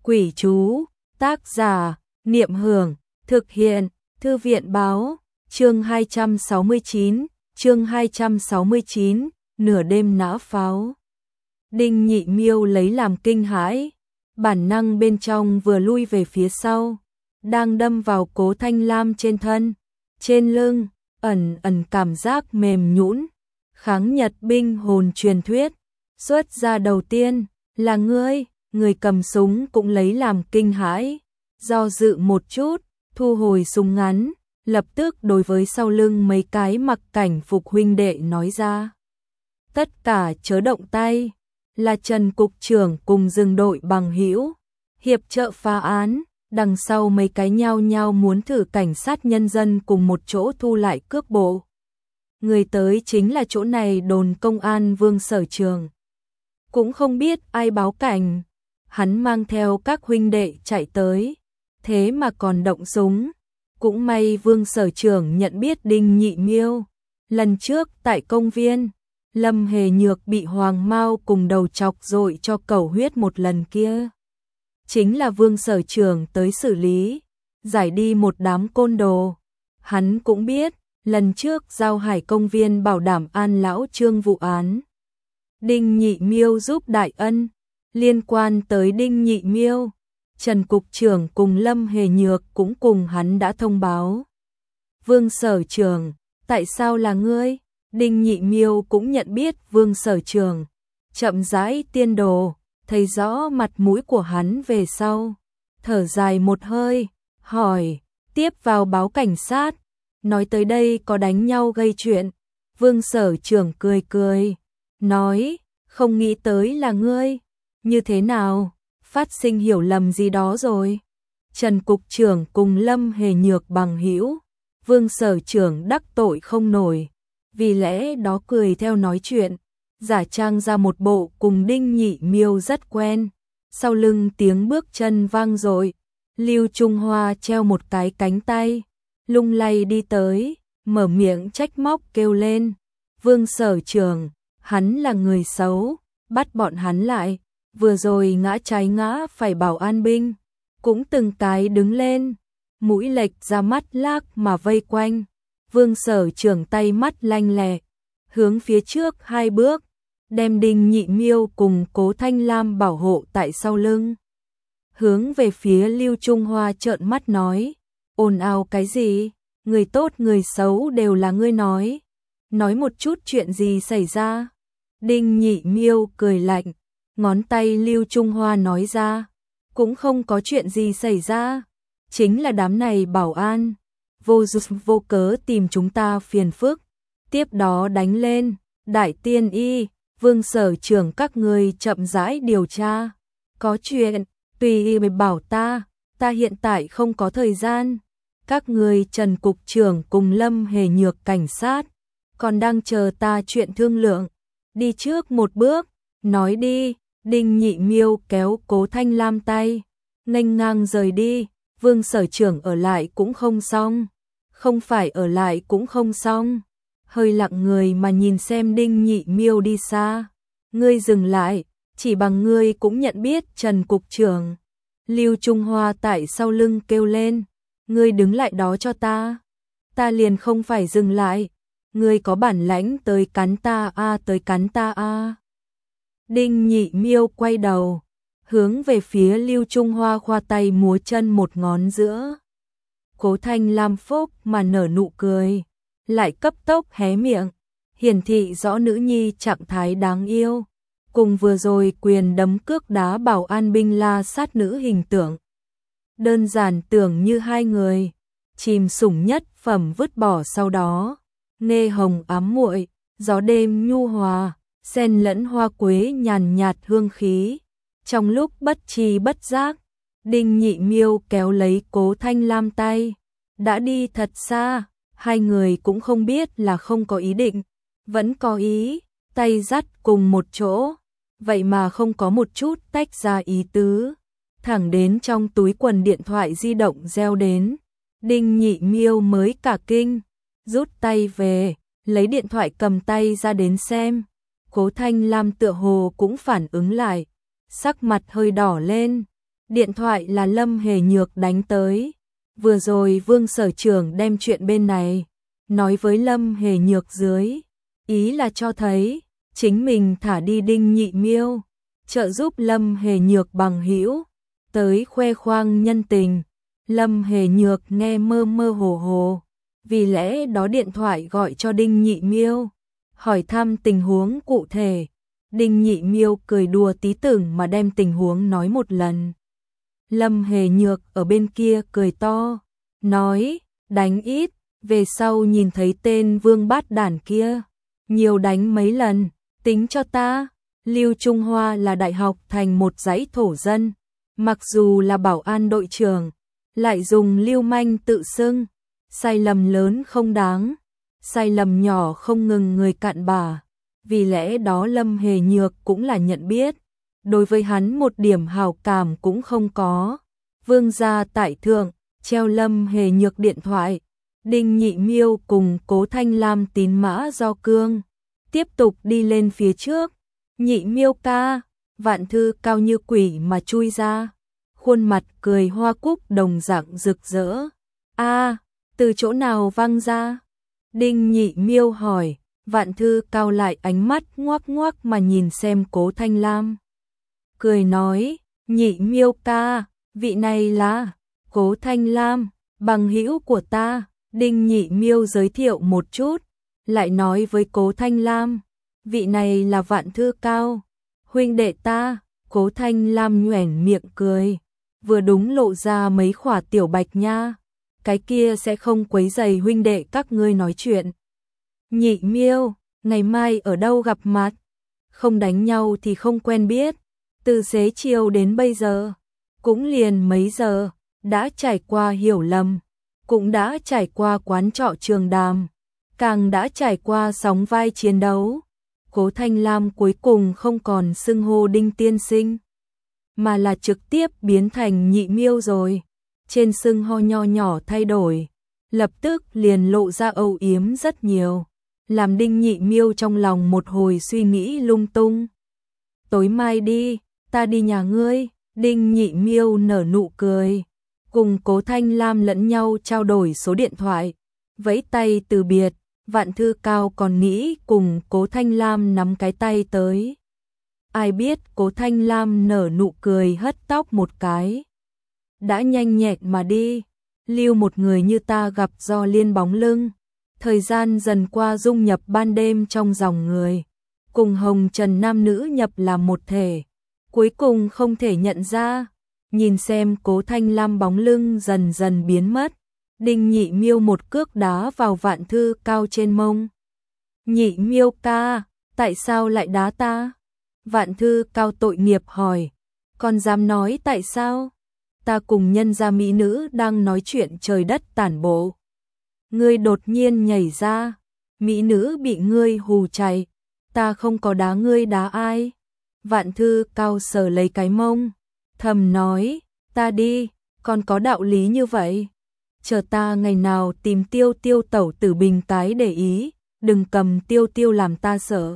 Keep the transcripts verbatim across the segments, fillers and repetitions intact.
Quỷ chú, tác giả, Niệm Hưởng, thực hiện, Thư viện báo, chương hai trăm sáu mươi chín, chương hai trăm sáu mươi chín, nửa đêm nã pháo. Đinh Nhị Miêu lấy làm kinh hãi, bản năng bên trong vừa lui về phía sau, đang đâm vào Cố Thanh Lam trên thân, trên lưng, ẩn ẩn cảm giác mềm nhũn. Kháng Nhật binh hồn truyền thuyết, xuất ra đầu tiên, là ngươi. Người cầm súng cũng lấy làm kinh hãi, do dự một chút, thu hồi súng ngắn, lập tức đối với sau lưng mấy cái mặc cảnh phục huynh đệ nói ra. Tất cả chớ động tay, là Trần cục trưởng cùng dừng đội bằng hữu, hiệp trợ phá án, đằng sau mấy cái nhao nhao muốn thử cảnh sát nhân dân cùng một chỗ thu lại cước bộ. Người tới chính là chỗ này đồn công an Vương Sở Trường. Cũng không biết ai báo cảnh. Hắn mang theo các huynh đệ chạy tới, thế mà còn động súng. Cũng may Vương Sở Trưởng nhận biết Đinh Nhị Miêu. Lần trước tại công viên, Lâm Hề Nhược bị Hoàng Mao cùng đầu chọc dội cho cầu huyết một lần kia. Chính là Vương Sở Trưởng tới xử lý, giải đi một đám côn đồ. Hắn cũng biết, lần trước giao hải công viên bảo đảm an lão Trương vụ án. Đinh Nhị Miêu giúp đại ân. Liên quan tới Đinh Nhị Miêu, Trần cục trưởng cùng Lâm Hề Nhược cũng cùng hắn đã thông báo. Vương Sở Trường, tại sao là ngươi? Đinh Nhị Miêu cũng nhận biết Vương Sở Trường, chậm rãi tiên đồ, thấy rõ mặt mũi của hắn về sau, thở dài một hơi, hỏi, tiếp vào báo cảnh sát, nói tới đây có đánh nhau gây chuyện. Vương Sở Trường cười cười, nói, không nghĩ tới là ngươi. Như thế nào? Phát sinh hiểu lầm gì đó rồi? Trần cục trưởng cùng Lâm Hề Nhược bằng hữu, Vương Sở Trưởng đắc tội không nổi, vì lẽ đó cười theo nói chuyện, giả trang ra một bộ cùng Đinh Nhị Miêu rất quen. Sau lưng tiếng bước chân vang dội, Lưu Trung Hoa treo một cái cánh tay, lung lay đi tới, mở miệng trách móc kêu lên, Vương Sở Trưởng, hắn là người xấu, bắt bọn hắn lại. Vừa rồi ngã trái ngã phải bảo an binh, cũng từng cái đứng lên, mũi lệch ra mắt lác mà vây quanh. Vương Sở Trưởng tay mắt lanh lẹ, hướng phía trước hai bước, đem Đinh Nhị Miêu cùng Cố Thanh Lam bảo hộ tại sau lưng. Hướng về phía Lưu Trung Hoa trợn mắt nói, ồn ào cái gì, người tốt người xấu đều là ngươi nói. Nói một chút chuyện gì xảy ra. Đinh Nhị Miêu cười lạnh. Ngón tay Lưu Trung Hoa nói ra, cũng không có chuyện gì xảy ra, chính là đám này bảo an, vô duyên vô cớ tìm chúng ta phiền phức, tiếp đó đánh lên, Đại Tiên Y, Vương Sở Trưởng các người chậm rãi điều tra, có chuyện, tùy y bảo ta, ta hiện tại không có thời gian, các người Trần cục trưởng cùng Lâm Hề Nhược cảnh sát, còn đang chờ ta chuyện thương lượng, đi trước một bước, nói đi. Đinh Nhị Miêu kéo Cố Thanh Lam tay, nghênh ngang rời đi. Vương Sở Trưởng ở lại cũng không xong, không phải ở lại cũng không xong. Hơi lặng người mà nhìn xem Đinh Nhị Miêu đi xa. Ngươi dừng lại, chỉ bằng ngươi cũng nhận biết Trần cục trưởng. Lưu Trung Hoa tại sau lưng kêu lên, ngươi đứng lại đó cho ta. Ta liền không phải dừng lại, ngươi có bản lãnh tới cắn ta a à, tới cắn ta a. À. Đinh Nhị Miêu quay đầu, hướng về phía Lưu Trung Hoa khoa tay múa chân một ngón giữa. Cố Thanh Lam phúc mà nở nụ cười, lại cấp tốc hé miệng, hiển thị rõ nữ nhi trạng thái đáng yêu, cùng vừa rồi quyền đấm cước đá bảo an binh la sát nữ hình tượng. Đơn giản tưởng như hai người, chìm sủng nhất phẩm vứt bỏ sau đó, nghe hồng ám muội, gió đêm nhu hòa. Xen lẫn hoa quế nhàn nhạt hương khí. Trong lúc bất tri bất giác, Đinh Nhị Miêu kéo lấy Cố Thanh Lam tay. Đã đi thật xa, hai người cũng không biết là không có ý định, vẫn có ý, tay dắt cùng một chỗ, vậy mà không có một chút tách ra ý tứ. Thẳng đến trong túi quần điện thoại di động reo đến, Đinh Nhị Miêu mới cả kinh, rút tay về, lấy điện thoại cầm tay ra đến xem. Cố Thanh Lam tựa hồ cũng phản ứng lại, sắc mặt hơi đỏ lên, Điện thoại là Lâm Hề Nhược đánh tới. Vừa rồi Vương Sở Trưởng đem chuyện bên này nói với Lâm Hề Nhược dưới, ý là cho thấy chính mình thả đi Đinh Nhị Miêu, trợ giúp Lâm Hề Nhược bằng hữu, tới khoe khoang nhân tình. Lâm Hề Nhược nghe mơ mơ hồ hồ, vì lẽ đó điện thoại gọi cho Đinh Nhị Miêu, hỏi thăm tình huống cụ thể. Đinh Nhị Miêu cười đùa tí tưởng mà đem tình huống nói một lần. Lâm Hề Nhược ở bên kia cười to, nói, đánh ít, về sau nhìn thấy tên vương bát đản kia, nhiều đánh mấy lần, tính cho ta. Lưu Trung Hoa là đại học thành một dãy thổ dân, mặc dù là bảo an đội trưởng, lại dùng lưu manh tự xưng, sai lầm lớn không đáng, sai lầm nhỏ không ngừng người cặn bã. Vì lẽ đó Lâm Hề Nhược cũng là nhận biết, đối với hắn một điểm hảo cảm cũng không có. Vương gia tại thượng, treo Lâm Hề Nhược điện thoại. Đinh Nhị Miêu cùng Cố Thanh Lam tín mã do cương, tiếp tục đi lên phía trước. Nhị Miêu ca, Vạn Thư cao như quỷ mà chui ra, khuôn mặt cười hoa cúc đồng dạng rực rỡ. A, từ chỗ nào văng ra? Đinh Nhị Miêu hỏi. Vạn Thư cao lại ánh mắt ngoác ngoác mà nhìn xem Cố Thanh Lam, cười nói, Nhị Miêu ca, vị này là Cố Thanh Lam, bằng hữu của ta. Đinh Nhị Miêu giới thiệu một chút, lại nói với Cố Thanh Lam, vị này là Vạn Thư cao, huynh đệ ta. Cố Thanh Lam nhoẻn miệng cười, vừa đúng lộ ra mấy khỏa tiểu bạch nha, cái kia sẽ không quấy rầy huynh đệ các ngươi nói chuyện. Nhị Miêu, ngày mai ở đâu gặp mặt? Không đánh nhau thì không quen biết, từ xế chiều đến bây giờ, cũng liền mấy giờ, đã trải qua hiểu lầm, cũng đã trải qua quán trọ trường đàm, càng đã trải qua sóng vai chiến đấu. Cố Thanh Lam cuối cùng không còn xưng hô Đinh tiên sinh, mà là trực tiếp biến thành Nhị Miêu rồi. Trên xưng hô nho nhỏ thay đổi, lập tức liền lộ ra âu yếm rất nhiều, làm Đinh Nhị Miêu trong lòng một hồi suy nghĩ lung tung. Tối mai đi, ta đi nhà ngươi. Đinh Nhị Miêu nở nụ cười, cùng Cố Thanh Lam lẫn nhau trao đổi số điện thoại, vẫy tay từ biệt. Vạn Thư cao còn nghĩ cùng Cố Thanh Lam nắm cái tay tới. Ai biết Cố Thanh Lam nở nụ cười hất tóc một cái, đã nhanh nhẹn mà đi. Lưu một người như ta gặp do liên bóng lưng. Thời gian dần qua dung nhập ban đêm trong dòng người, cùng hồng trần nam nữ nhập làm một thể, cuối cùng không thể nhận ra. Nhìn xem Cố Thanh Lam bóng lưng dần dần biến mất, Đinh Nhị Miêu một cước đá vào Vạn Thư cao trên mông. Nhị Miêu ca, tại sao lại đá ta? Vạn Thư cao tội nghiệp hỏi, còn dám nói tại sao? Ta cùng nhân gia mỹ nữ đang nói chuyện trời đất tản bộ, ngươi đột nhiên nhảy ra, mỹ nữ bị ngươi hù chạy, ta không có đá ngươi đá ai? Vạn Thư cao sờ lấy cái mông, thầm nói, ta đi, còn có đạo lý như vậy. Chờ ta ngày nào tìm Tiêu Tiêu tẩu tử bình tái để ý, đừng cầm Tiêu Tiêu làm ta sợ.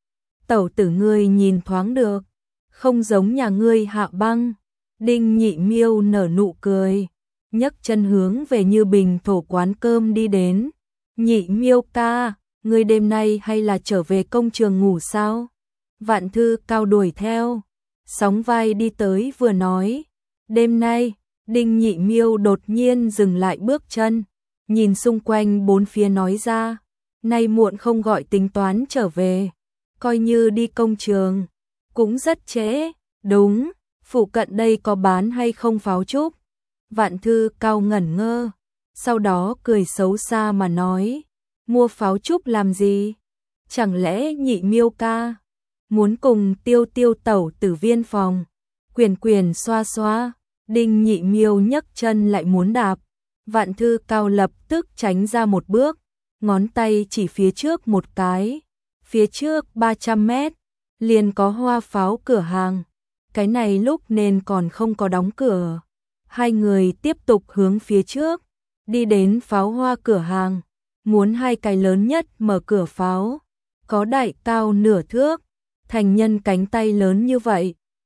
Tẩu tử ngươi nhìn thoáng được, không giống nhà ngươi Hạ Băng. Đinh Nhị Miêu nở nụ cười, nhấc chân hướng về Như Bình thổ quán cơm đi đến. Nhị Miêu ca, ngươi đêm nay hay là trở về công trường ngủ sao? Vạn Thư cao đuổi theo, sóng vai đi tới vừa nói, đêm nay. Đinh Nhị Miêu đột nhiên dừng lại bước chân, nhìn xung quanh bốn phía nói ra, nay muộn không gọi tính toán trở về, coi như đi công trường, cũng rất trễ. Đúng, phụ cận đây có bán hay không pháo trúc? Vạn Thư cao ngẩn ngơ, sau đó cười xấu xa mà nói, mua pháo trúc làm gì? Chẳng lẽ Nhị Miêu ca muốn cùng Tiêu Tiêu tẩu tử viên phòng? Quyền quyền xoa xoa. Đinh Nhị Miêu nhấc chân lại muốn đạp, Vạn Thư cao lập tức tránh ra một bước, ngón tay chỉ phía trước một cái, phía trước ba trăm mét, liền có Hoa Pháo cửa hàng, cái này lúc nên còn không có đóng cửa. Hai người tiếp tục hướng phía trước, đi đến pháo hoa cửa hàng, muốn hai cái lớn nhất mở cửa pháo, có đại cao nửa thước, thành nhân cánh tay lớn như vậy,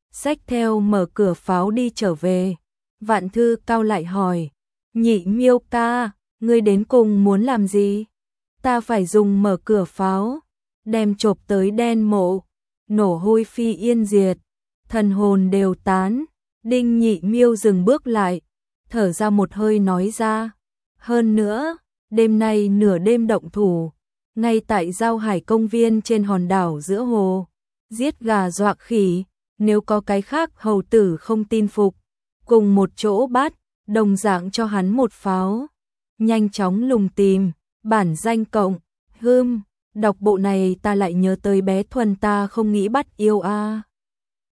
xách theo mở cửa pháo đi trở về. Vạn Thư Cao lại hỏi, Nhị Miêu ca, ngươi đến cùng muốn làm gì? Ta phải dùng mở cửa pháo, đem chộp tới đen mộ, nổ hôi phi yên diệt, thần hồn đều tán. Đinh Nhị Miêu dừng bước lại, thở ra một hơi nói ra, hơn nữa, đêm nay nửa đêm động thủ, ngay tại Giao Hải công viên trên hòn đảo giữa hồ, giết gà dọa khỉ, nếu có cái khác hầu tử không tin phục, cùng một chỗ bắt, đồng dạng cho hắn một pháo. Nhanh chóng lùng tìm, bản danh cộng, hưm, đọc bộ này ta lại nhớ tới bé Thuần ta không nghĩ bắt yêu a.